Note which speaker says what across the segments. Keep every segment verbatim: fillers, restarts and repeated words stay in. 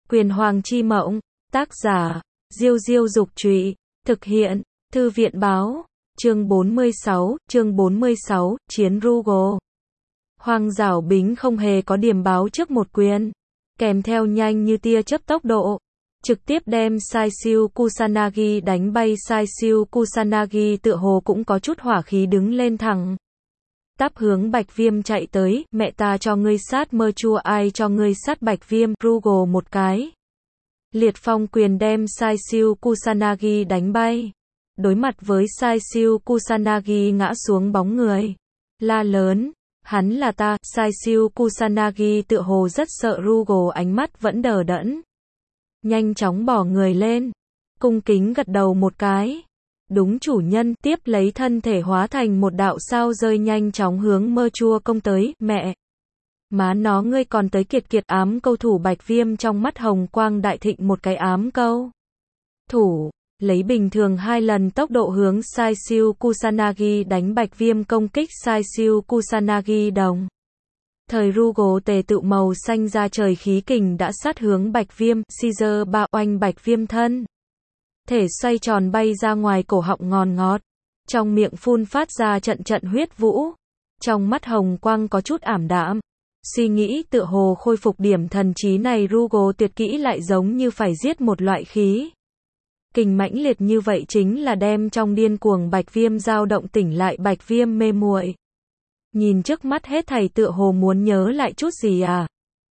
Speaker 1: Quyền Hoàng chi mộng, tác giả, Diêu Diêu Dục Trụy, thực hiện, Thư viện Báo, chương bốn mươi sáu, chương bốn mươi sáu, Chiến Rugo. Hoàng Giảo Bính không hề có điểm báo trước một quyền, kèm theo nhanh như tia chớp tốc độ, trực tiếp đem Sai Siêu Kusanagi đánh bay. Sai Siêu Kusanagi tựa hồ cũng có chút hỏa khí đứng lên thẳng tắp hướng Bạch Viêm chạy tới, mẹ ta cho ngươi sát mơ chua, ai cho ngươi sát Bạch Viêm. Rugo một cái liệt phong quyền đem Sai Siêu Kusanagi đánh bay. Đối mặt với Sai Siêu Kusanagi ngã xuống bóng người, la lớn, hắn là ta. Sai Siêu Kusanagi tựa hồ rất sợ Rugo, ánh mắt vẫn đờ đẫn, nhanh chóng bỏ người lên, cung kính gật đầu một cái. Đúng chủ nhân, tiếp lấy thân thể hóa thành một đạo sao rơi nhanh chóng hướng mơ chua công tới. Mẹ má nó, ngươi còn tới kiệt kiệt ám câu thủ. Bạch Viêm trong mắt hồng quang đại thịnh, một cái ám câu thủ, lấy bình thường hai lần tốc độ hướng Sai Siêu Kusanagi đánh. Bạch Viêm công kích Sai Siêu Kusanagi đồng thời Rugo tề tự màu xanh ra trời khí kình đã sát hướng Bạch Viêm. Caesar ba oanh, Bạch Viêm thân thể xoay tròn bay ra ngoài, cổ họng ngòn ngọt, trong miệng phun phát ra trận trận huyết vũ, trong mắt hồng quang có chút ảm đạm, suy nghĩ tựa hồ khôi phục điểm thần trí này. Rugo tuyệt kỹ lại giống như phải giết một loại khí kình mãnh liệt như vậy, chính là đem trong điên cuồng Bạch Viêm dao động tỉnh lại. Bạch Viêm mê muội nhìn trước mắt hết thảy, tựa hồ muốn nhớ lại chút gì à.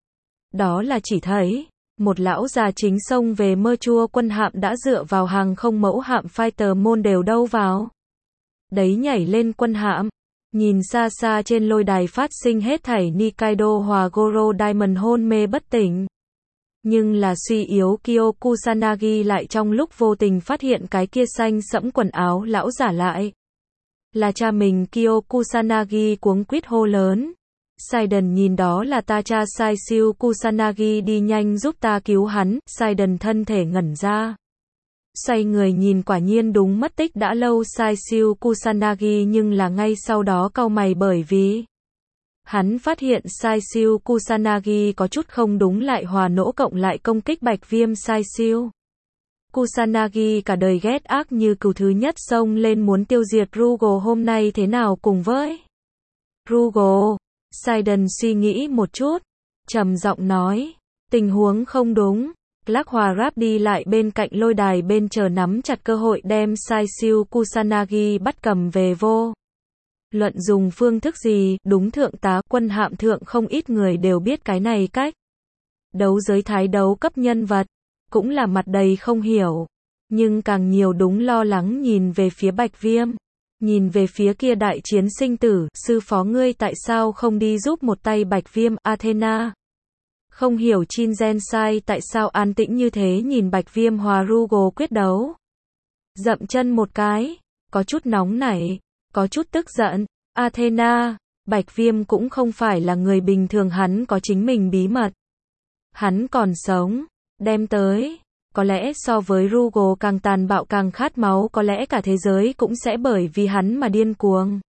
Speaker 1: Đó là chỉ thấy một lão già chính xông về. Mơ chua quân hạm đã dựa vào hàng không mẫu hạm fighter môn đều đâu vào đấy nhảy lên quân hạm, nhìn xa xa trên lôi đài phát sinh hết thảy. Nikaido hòa Goro Diamond hôn mê bất tỉnh, nhưng là suy yếu Kyo Kusanagi lại trong lúc vô tình phát hiện cái kia xanh sẫm quần áo lão giả lại là cha mình. Kyo Kusanagi cuống quýt hô lớn, Saiden nhìn đó là ta cha. Sai Siêu Kusanagi đi nhanh giúp ta cứu hắn. Saiden thân thể ngẩn ra, xoay người nhìn, quả nhiên đúng mất tích đã lâu Sai Siêu Kusanagi, nhưng là ngay sau đó cau mày, bởi vì hắn phát hiện Sai Siêu Kusanagi có chút không đúng, lại hòa nỗ cộng lại công kích Bạch Viêm. Sai Siêu Kusanagi cả đời ghét ác như cừu, thứ nhất xông lên muốn tiêu diệt Rugo, hôm nay thế nào cùng với Rugo. Saiden suy nghĩ một chút, trầm giọng nói, tình huống không đúng. Clark hòa Rap đi lại bên cạnh lôi đài bên, chờ nắm chặt cơ hội đem Sai Siêu Kusanagi bắt cầm về. Vô luận dùng phương thức gì, đúng thượng tá quân hạm thượng không ít người đều biết cái này cách đấu giới thái đấu cấp nhân vật, cũng là mặt đầy không hiểu, nhưng càng nhiều đúng lo lắng nhìn về phía Bạch Viêm, nhìn về phía kia đại chiến sinh tử. Sư phó ngươi tại sao không đi giúp một tay Bạch Viêm? Athena không hiểu Shinzen-sai tại sao an tĩnh như thế, nhìn Bạch Viêm hòa Rugo quyết đấu, dậm chân một cái, có chút nóng nảy, có chút tức giận. Athena, Bạch Viêm cũng không phải là người bình thường, hắn có chính mình bí mật, hắn còn sống, đem tới, có lẽ so với Rugo càng tàn bạo, càng khát máu, có lẽ cả thế giới cũng sẽ bởi vì hắn mà điên cuồng.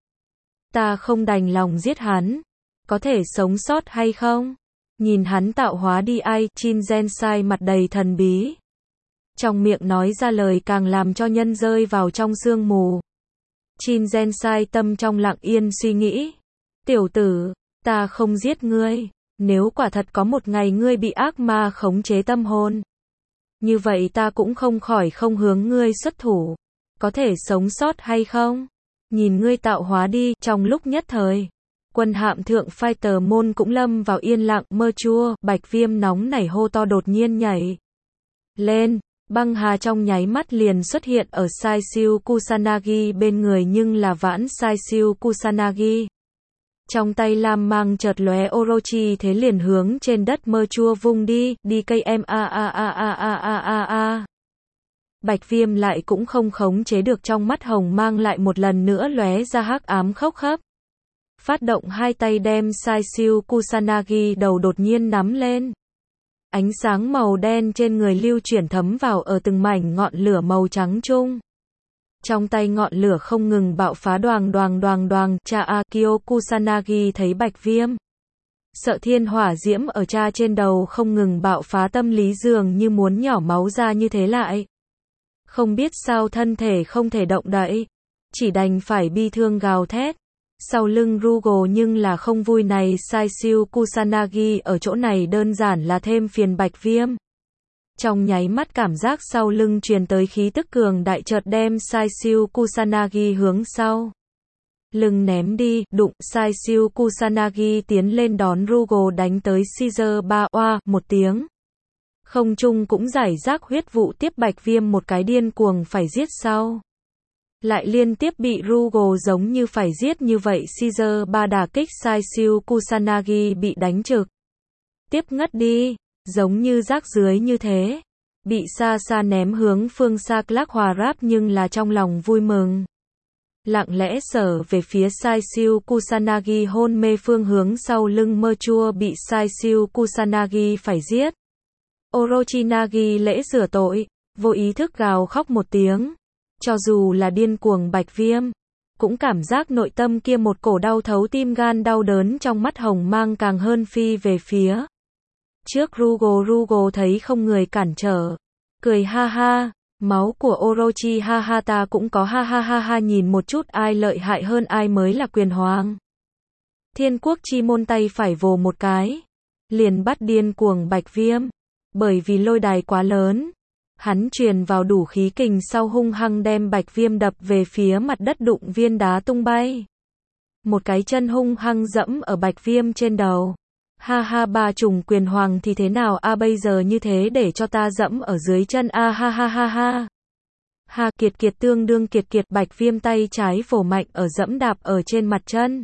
Speaker 1: Ta không đành lòng giết hắn, có thể sống sót hay không? Nhìn hắn tạo hóa đi. Ai? Shinzen-sai mặt đầy thần bí, trong miệng nói ra lời càng làm cho nhân rơi vào trong sương mù. Shinzen-sai tâm trong lặng yên suy nghĩ, tiểu tử, ta không giết ngươi, nếu quả thật có một ngày ngươi bị ác ma khống chế tâm hồn, như vậy ta cũng không khỏi không hướng ngươi xuất thủ, có thể sống sót hay không? Nhìn ngươi tạo hóa đi. Trong lúc nhất thời, quân hạm thượng fighter môn cũng lâm vào yên lặng. Mơ chua, Bạch Viêm nóng nảy hô to, đột nhiên nhảy lên, băng hà trong nháy mắt liền xuất hiện ở Sai Siêu Kusanagi bên người, nhưng là vãn Sai Siêu Kusanagi trong tay lam mang chợt lóe, Orochi thế liền hướng trên đất mơ chua vung đi, đi cây em a a a a a a a a. Bạch Viêm lại cũng không khống chế được, trong mắt hồng mang lại một lần nữa lóe ra, hắc ám khốc khắp, phát động hai tay đem Sai Siêu Kusanagi đầu đột nhiên nắm lên. Ánh sáng màu đen trên người lưu chuyển, thấm vào ở từng mảnh ngọn lửa màu trắng trung. Trong tay ngọn lửa không ngừng bạo phá, đoàng đoàng đoàng đoàng. Cha Akio Kusanagi thấy Bạch Viêm sợ thiên hỏa diễm ở cha trên đầu không ngừng bạo phá, tâm lý dường như muốn nhỏ máu ra như thế lại. Không biết sao thân thể không thể động đậy, chỉ đành phải bi thương gào thét. Sau lưng Rugo nhưng là không vui này, Saisyu Kusanagi ở chỗ này đơn giản là thêm phiền Bạch Viêm. Trong nháy mắt cảm giác sau lưng truyền tới khí tức cường đại chợt đem Saisyu Kusanagi hướng sau lưng ném đi, đụng, Saisyu Kusanagi tiến lên đón Rugo đánh tới Caesar ba, oa, một tiếng. Không trung cũng giải rác huyết vụ tiếp Bạch Viêm một cái điên cuồng phải giết sau. Lại liên tiếp bị Rugo giống như phải giết như vậy, Caesar ba đả kích Saisyu Kusanagi bị đánh trực tiếp ngất đi, giống như rác dưới như thế. Bị xa xa ném hướng phương xa, Clark Hòa Rap nhưng là trong lòng vui mừng. Lặng lẽ sở về phía Saisyu Kusanagi hôn mê phương hướng sau lưng mơ chua bị Saisyu Kusanagi phải giết. Orochinagi lễ rửa tội, vô ý thức gào khóc một tiếng. Cho dù là điên cuồng Bạch Viêm, cũng cảm giác nội tâm kia một cổ đau thấu tim gan, đau đớn trong mắt hồng mang càng hơn phi về phía trước Rugo. Rugo thấy không người cản trở, cười ha ha, máu của Orochi ha ha, ta cũng có ha ha ha ha, nhìn một chút ai lợi hại hơn, ai mới là quyền hoàng. Thiên quốc chi môn tay phải vồ một cái, liền bắt điên cuồng Bạch Viêm, bởi vì lôi đài quá lớn. Hắn truyền vào đủ khí kình sau hung hăng đem Bạch Viêm đập về phía mặt đất, đụng viên đá tung bay. Một cái chân hung hăng dẫm ở Bạch Viêm trên đầu. Ha ha, ba trùng quyền hoàng thì thế nào a, à, bây giờ như thế để cho ta dẫm ở dưới chân a, à, ha ha ha ha. Ha, kiệt kiệt tương đương kiệt kiệt, Bạch Viêm tay trái vồ mạnh ở dẫm đạp ở trên mặt chân.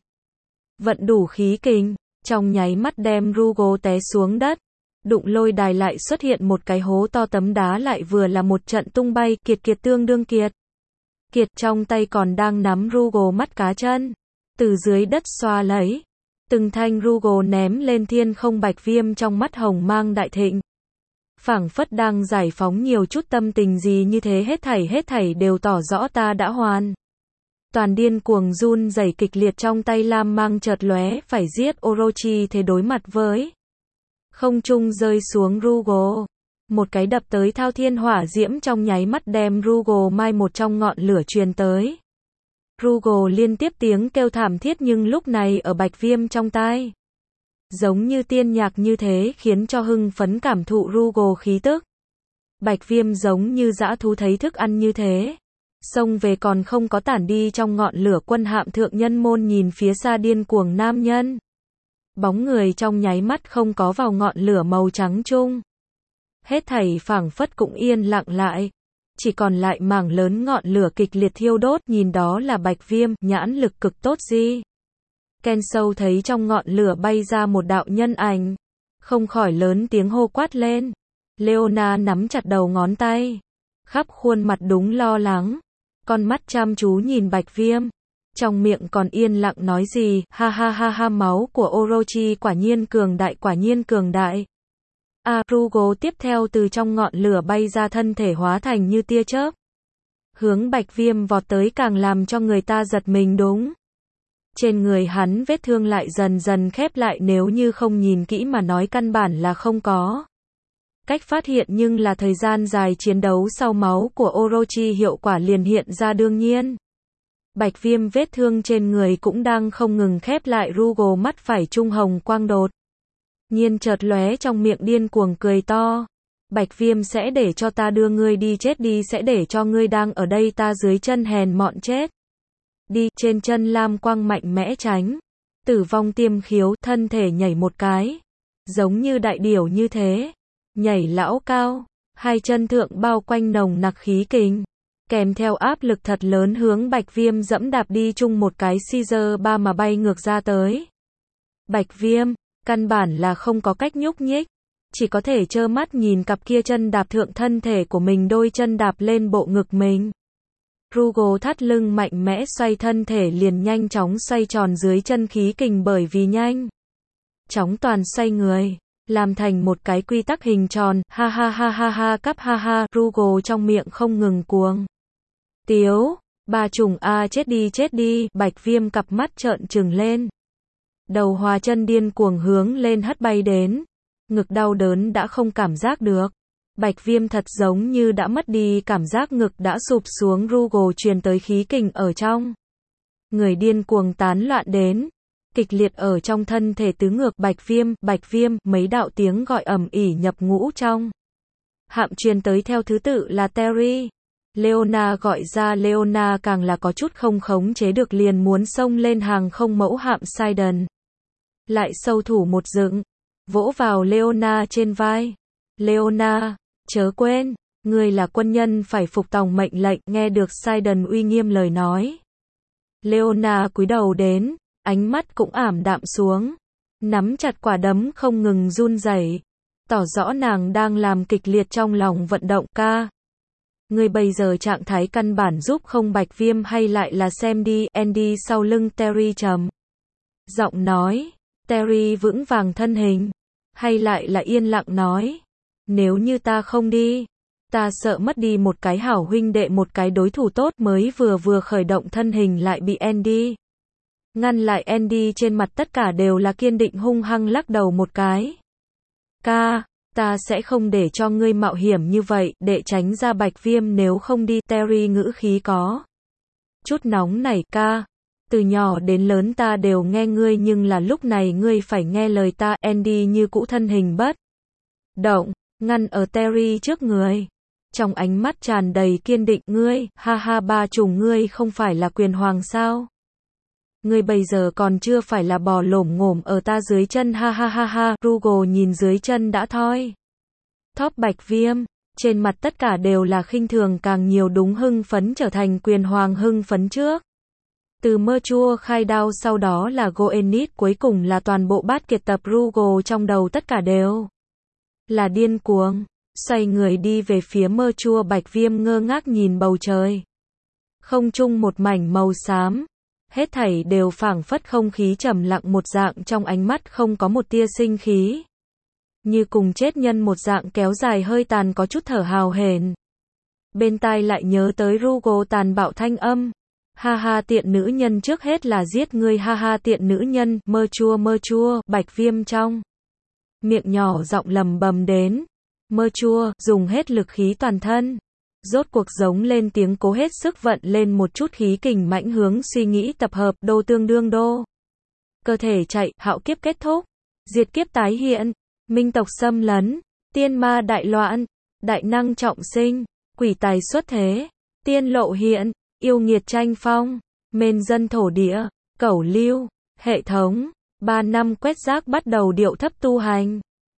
Speaker 1: Vận đủ khí kình, trong nháy mắt đem Rugo té xuống đất. Đụng lôi đài lại xuất hiện một cái hố to, tấm đá lại vừa là một trận tung bay, kiệt kiệt tương đương kiệt. Kiệt trong tay còn đang nắm Rugo mắt cá chân, từ dưới đất xoa lấy. Từng thanh Rugo ném lên thiên không, Bạch Viêm trong mắt hồng mang đại thịnh. Phảng phất đang giải phóng nhiều chút tâm tình gì như thế, hết thảy hết thảy đều tỏ rõ ta đã hoàn. Toàn điên cuồng run rẩy kịch liệt, trong tay lam mang chợt lóe phải giết Orochi, thế đối mặt với không trung rơi xuống Rugo. Một cái đập tới thao thiên hỏa diễm trong nháy mắt đem Rugo mai một trong ngọn lửa truyền tới. Rugo liên tiếp tiếng kêu thảm thiết nhưng lúc này ở Bạch Viêm trong tai. Giống như tiên nhạc như thế khiến cho hưng phấn cảm thụ Rugo khí tức. Bạch Viêm giống như dã thú thấy thức ăn như thế. Xông về còn không có tản đi trong ngọn lửa quân hạm thượng nhân môn nhìn phía xa điên cuồng nam nhân. Bóng người trong nháy mắt không có vào ngọn lửa màu trắng chung. Hết thảy phảng phất cũng yên lặng lại. Chỉ còn lại mảng lớn ngọn lửa kịch liệt thiêu đốt, nhìn đó là Bạch Viêm, nhãn lực cực tốt gì. Kensou thấy trong ngọn lửa bay ra một đạo nhân ảnh. Không khỏi lớn tiếng hô quát lên. Leona nắm chặt đầu ngón tay. Khắp khuôn mặt đúng lo lắng. Con mắt chăm chú nhìn Bạch Viêm. Trong miệng còn yên lặng nói gì, ha ha ha ha, máu của Orochi quả nhiên cường đại, quả nhiên cường đại. A, Rugo tiếp theo từ trong ngọn lửa bay ra, thân thể hóa thành như tia chớp. Hướng Bạch Viêm vọt tới, càng làm cho người ta giật mình đúng. Trên người hắn vết thương lại dần dần khép lại, nếu như không nhìn kỹ mà nói căn bản là không có cách phát hiện, nhưng là thời gian dài chiến đấu sau máu của Orochi hiệu quả liền hiện ra đương nhiên. Bạch Viêm vết thương trên người cũng đang không ngừng khép lại, Rugo mắt phải trung hồng quang đột nhiên chợt lóe, trong miệng điên cuồng cười to. Bạch Viêm, sẽ để cho ta đưa ngươi đi chết đi, sẽ để cho ngươi đang ở đây ta dưới chân hèn mọn chết đi. Trên chân lam quang mạnh mẽ tránh tử vong tiêm khiếu, thân thể nhảy một cái, giống như đại điểu như thế, nhảy lão cao, hai chân thượng bao quanh nồng nặc khí kình. Kèm theo áp lực thật lớn hướng Bạch Viêm dẫm đạp đi, chung một cái Caesar ba mà bay ngược ra tới. Bạch Viêm, căn bản là không có cách nhúc nhích, chỉ có thể trơ mắt nhìn cặp kia chân đạp thượng thân thể của mình, đôi chân đạp lên bộ ngực mình. Rugo thắt lưng mạnh mẽ xoay thân thể liền nhanh chóng xoay tròn dưới chân khí kình, bởi vì nhanh chóng toàn xoay người, làm thành một cái quy tắc hình tròn, ha ha ha ha ha, cắp ha ha, Rugo trong miệng không ngừng cuồng tiếu, ba trùng a, chết đi chết đi, Bạch Viêm cặp mắt trợn trừng lên. Đầu hóa chân điên cuồng hướng lên hất bay đến. Ngực đau đớn đã không cảm giác được. Bạch Viêm thật giống như đã mất đi cảm giác, ngực đã sụp xuống, Rugo truyền tới khí kình ở trong. Người điên cuồng tán loạn đến. Kịch liệt ở trong thân thể tứ ngược Bạch Viêm, Bạch Viêm, mấy đạo tiếng gọi ầm ỉ nhập ngũ trong. Hạm truyền tới theo thứ tự là Terry. Leona gọi ra, Leona càng là có chút không khống chế được, liền muốn xông lên hàng không mẫu hạm Sidon. Lại sâu thủ một dựng, vỗ vào Leona trên vai. Leona, chớ quên, ngươi là quân nhân phải phục tòng mệnh lệnh, nghe được Sidon uy nghiêm lời nói. Leona cúi đầu đến, ánh mắt cũng ảm đạm xuống, nắm chặt quả đấm không ngừng run rẩy, tỏ rõ nàng đang làm kịch liệt trong lòng vận động. Ca, ngươi bây giờ trạng thái căn bản giúp không Bạch Viêm, hay lại là xem đi. Andy sau lưng Terry trầm giọng nói. Terry vững vàng thân hình, hay lại là yên lặng nói, nếu như ta không đi, ta sợ mất đi một cái hảo huynh đệ, một cái đối thủ tốt. Mới vừa vừa khởi động thân hình lại bị Andy ngăn lại. Andy trên mặt tất cả đều là kiên định, hung hăng lắc đầu một cái. Ca, ta sẽ không để cho ngươi mạo hiểm như vậy, để tránh ra Bạch Viêm nếu không đi. Terry ngữ khí có chút nóng nảy. Ca, từ nhỏ đến lớn ta đều nghe ngươi, nhưng là lúc này ngươi phải nghe lời ta. Andy như cũ thân hình bất động, ngăn ở Terry trước người. Trong ánh mắt tràn đầy kiên định. Ngươi, ha ha, ba trùng, ngươi không phải là quyền hoàng sao? Ngươi bây giờ còn chưa phải là bò lổm ngổm ở ta dưới chân, ha ha ha ha. Rugo nhìn dưới chân đã thoi thóp Bạch Viêm, trên mặt tất cả đều là khinh thường, càng nhiều đúng hưng phấn, trở thành quyền hoàng hưng phấn trước. Từ mơ chua khai đao, sau đó là Goenit, cuối cùng là toàn bộ bát kiệt tập. Rugo trong đầu tất cả đều là điên cuồng, xoay người đi về phía mơ chua. Bạch Viêm ngơ ngác nhìn bầu trời. Không trung một mảnh màu xám, hết thảy đều phảng phất không khí trầm lặng một dạng, trong ánh mắt không có một tia sinh khí. Như cùng chết nhân một dạng, kéo dài hơi tàn, có chút thở hào hển. Bên tai lại nhớ tới Rugo tàn bạo thanh âm. Ha ha, tiện nữ nhân, trước hết là giết ngươi, ha ha, tiện nữ nhân, mơ chua mơ chua. Bạch Viêm trong miệng nhỏ giọng lầm bầm đến. Mơ chua, dùng hết lực khí toàn thân. Rốt cuộc giống lên tiếng, cố hết sức vận lên một chút khí kình mãnh hướng suy nghĩ tập hợp. Đô tương đương đô. Cơ thể chạy, hạo kiếp kết thúc. Diệt kiếp tái hiện. Minh tộc xâm lấn. Tiên ma đại loạn. Đại năng trọng sinh. Quỷ tài xuất thế. Tiên lộ hiện. Yêu nghiệt tranh phong. Mên dân thổ địa. Cẩu lưu. Hệ thống. Ba năm quét rác bắt đầu điệu thấp tu hành.